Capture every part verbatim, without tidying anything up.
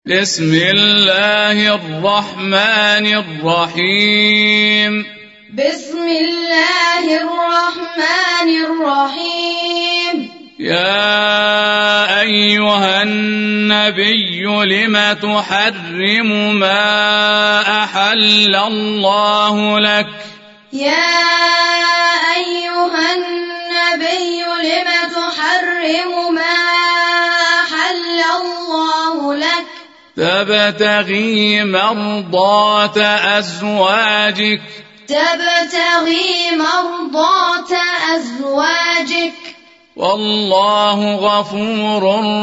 بسم الله الرحمن الرحيم بسم الله الرحمن الرحيم يا أيها النبي لم تحرم ما أحل الله لك يا أيها النبي لم تحرم ما أحل الله لك تبتغي مرضات أزواجك تبتغي مرضات أزواجك والله غفور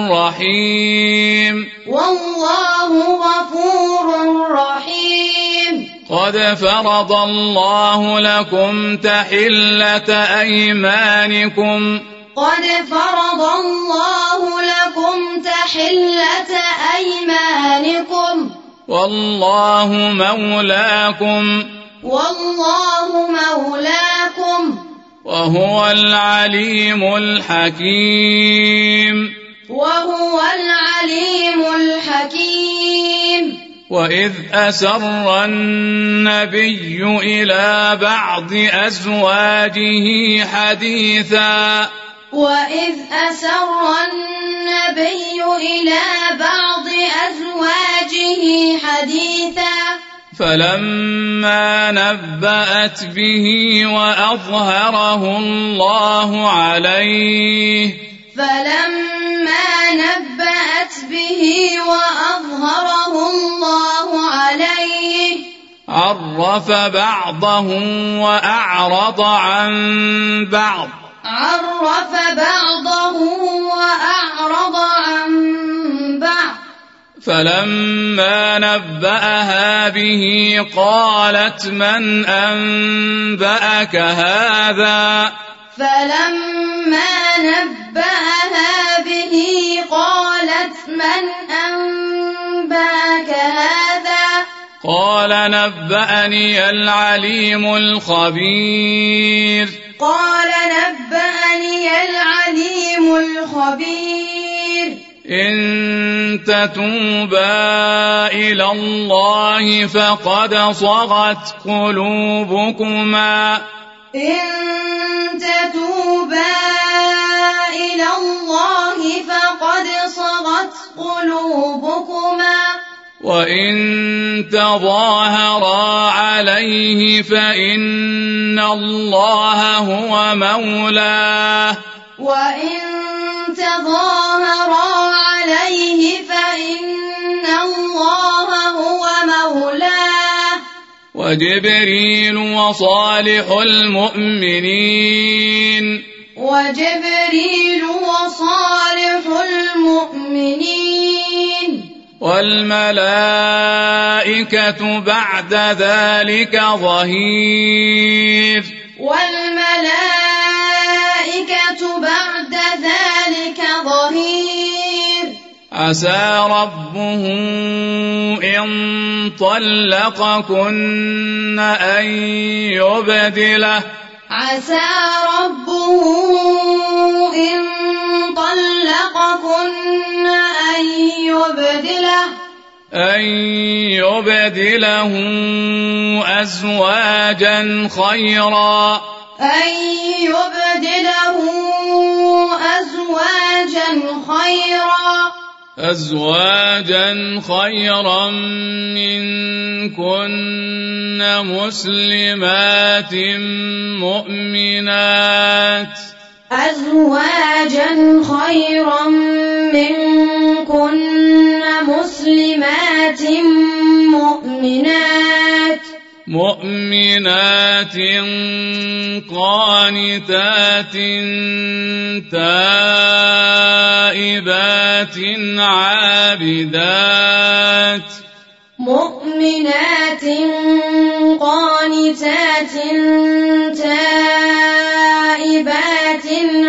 رحيم والله غفور رحيم قد فرض الله لكم تحلة أيمانكم قد فرض الله لكم تحلة أيمانكم والله مولاكم والله مولاكم وهو العليم الحكيم وهو العليم الحكيم وإذ أسر النبي إلى بعض أزواجه حديثا وإذ أسر النبي إلى بعض أزواجه حديثا فلما نبأت به وأظهره الله عليه فلما نبأت به وأظهره الله عليه عرف بعضه وأعرض عن بعض عرف بعضه وأعرض عن بعض فلما نبأها به قالت من أنبأك هذا فلما نبأها به قالت من أنبأك هذا قال نبأني العليم الخبير قال نبأني العليم الخبير إن تتوبا إلى الله فقد صغت قلوبكما إن تتوبا إلى الله فقد صغت قلوبكما وإن تظاهرا عليه فإن الله هو مولاه وإن تظاهرا عليه فإن الله هو مولاه وجبريل وصالح المؤمنين وجبريل وصالح المؤمنين والملائكة بعد ذلك ظهير والملائكة بعد ذلك ظهير عسى ربه إن طلقكن أن يبدله عسى ربه إن طلقكن أن يبدله أن يبدله أزواجا خيرا أن يبدله أزواجا خيرا أزواجا خيرا منكن مسلمات مؤمنات أزواجا خيرا منكن مسلمات مؤمنات مؤمنات قانتات تائبات عابدات مؤمنات قانتات تائبات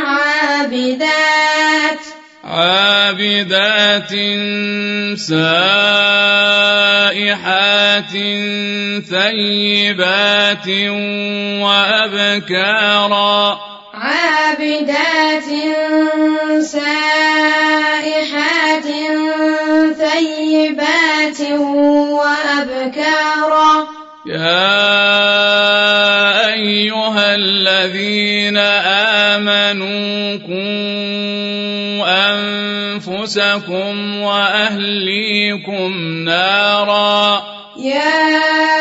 عابدات عابدات سائحات ثيبات وأبكارا عابدات سائحات ثيبات طيبات وأبكارا يا أيها الذين آمنوا قوا أنفسكم وأهليكم نارا يا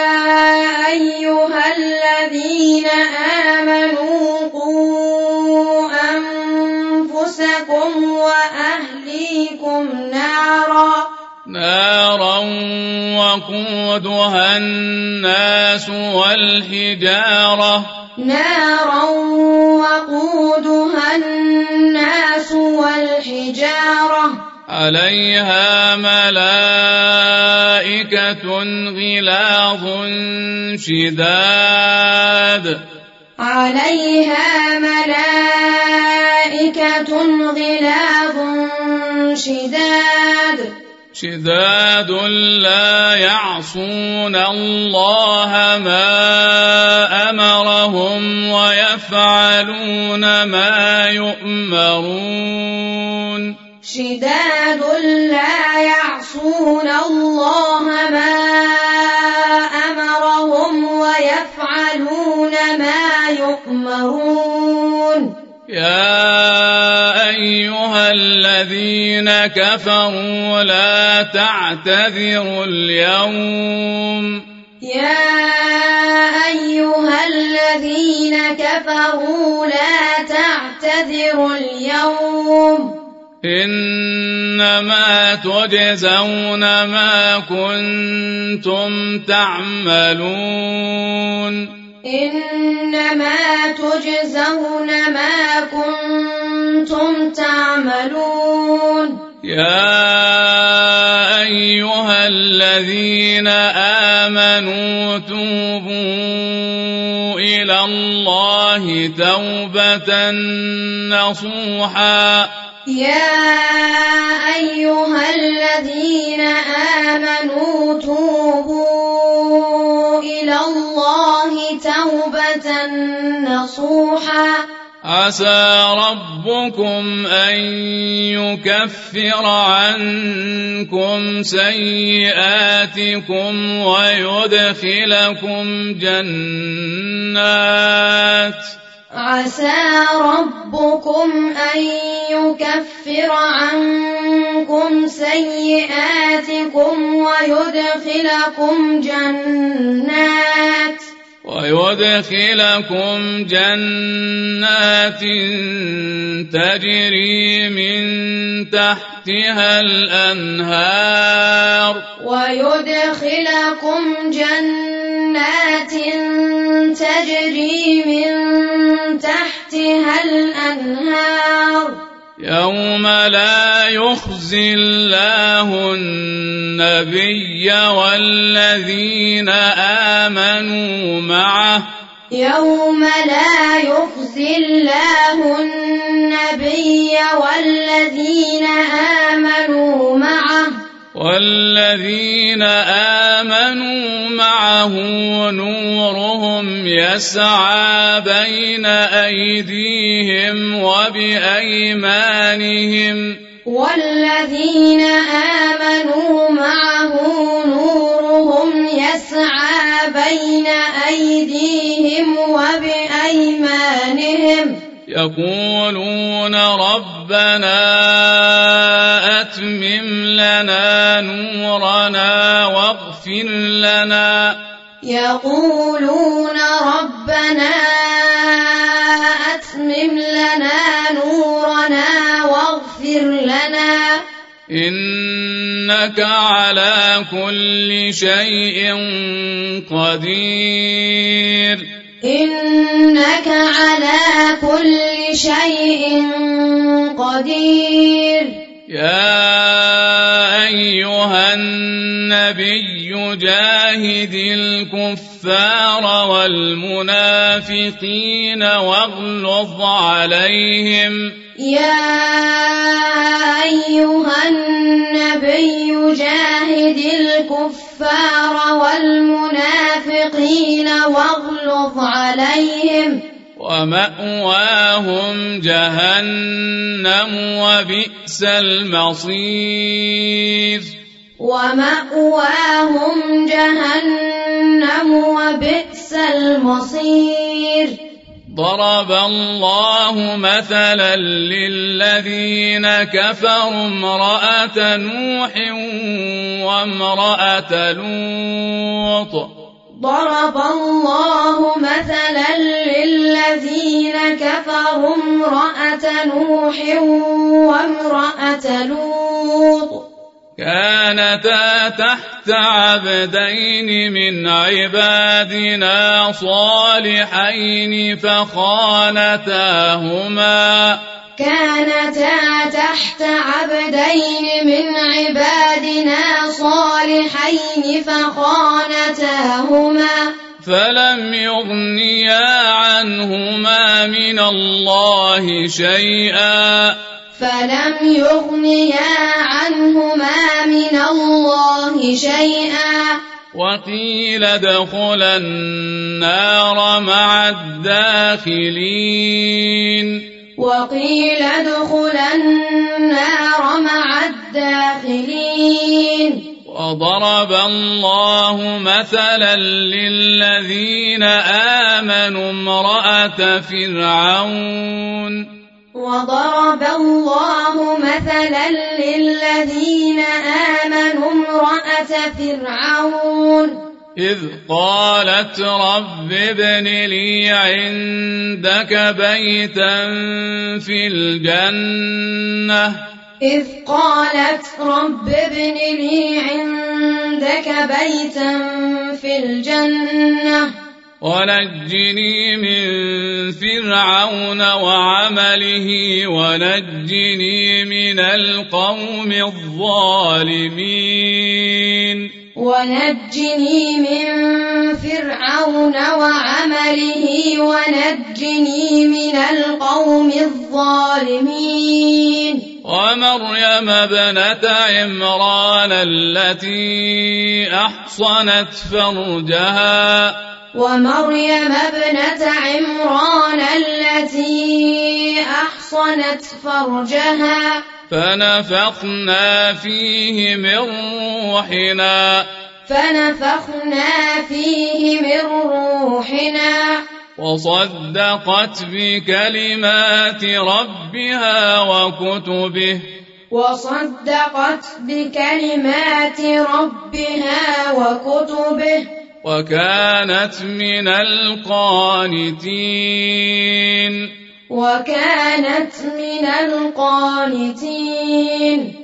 أيها الذين آمنوا قوا أنفسكم وأهليكم نارا نارا وقودها الناس والحجارة نارا وقودها الناس والحجارة عليها ملائكة غلاظ شداد عليها ملائكة غلاظ شداد شداد لا يعصون الله ما أمرهم ويفعلون ما يؤمرون شداد لا يعصون الله ما أمرهم ويفعلون ما يؤمرون يا أيها الذين كفروا لا تعتذروا اليوم يا أيها الذين كفروا لا تعتذروا اليوم إنما تجزون ما كنتم تعملون إنما تجزون ما كنتم تعملون يا أيها الذين آمنوا توبوا إلى الله توبة نصوحا يا أيها الذين آمنوا توبوا إلى الله توبة نصوحا عسى ربكم أن يكفر عنكم سيئاتكم ويدخلكم جنات عسى ربكم أن يكفر عنكم سيئاتكم ويدخلكم جنات ويدخلكم جنات تجري من تحتها الأنهار ويدخلكم جنات تجري من تحتها الأنهار يوم لا يخزي الله النبي والذين آمنوا معه يوم لا يخزي الله النبي والذين آمنوا معه والذين آمنوا معه نورهم يسعى بين أيديهم وبأيمانهم والذين آمنوا معه نورهم يسعى بين أيديهم وبأيمانهم يقولون ربنا أتمم لنا نورنا واغفر لنا يقولون ربنا أتمم لنا نورنا واغفر لنا إنك على كل شيء قدير إنك على كل شيء قدير يا أيها النبي جاهد الكفار والمنافقين واغلظ عليهم يا أيها النبي جاهد الكفار والمنافقين واغلظ عليهم ومأواهم جهنم وبئس المصير ومأواهم جهنم وبئس المصير. ضرب الله مثلا للذين كفروا امرأة نوح وامرأة لوط ضرب الله مثلا للذين كفروا امرأة نوح وامرأة لوط كانتا تحت عبدين من عبادنا صالحين فخانتاهما كانتا تحت عبدين من عبادنا صالحين فخانتاهما فلم يغنيا عنهما من الله شيئا فلم يغنيا عنهما من الله شيئا وقيل ادخلا النار مع الداخلين وقيل ادخلا النار مع الداخلين. وضرب الله مثلا للذين آمنوا امرأة فرعون وضرب الله مثلا للذين آمنوا امرأة فرعون إذ قالت رب ابن لي عندك بيتا في الجنة إذ قالت رب ابن لي عندك بيتا في الجنة ونجني من فرعون وعمله ونجني من القوم الظالمين ونجني من فرعون وعمله ونجني من القوم الظالمين. ومريم ابنة عمران التي أحصنت فرجها ومريم ابنة عمران التي أحصنت فرجها فنفخنا فيه من روحنا فنفخنا فيه من روحنا وصدقت بكلمات ربها وكتبه وصدقت بكلمات ربها وكتبه وكانت من القانتين وكانت من القانتين.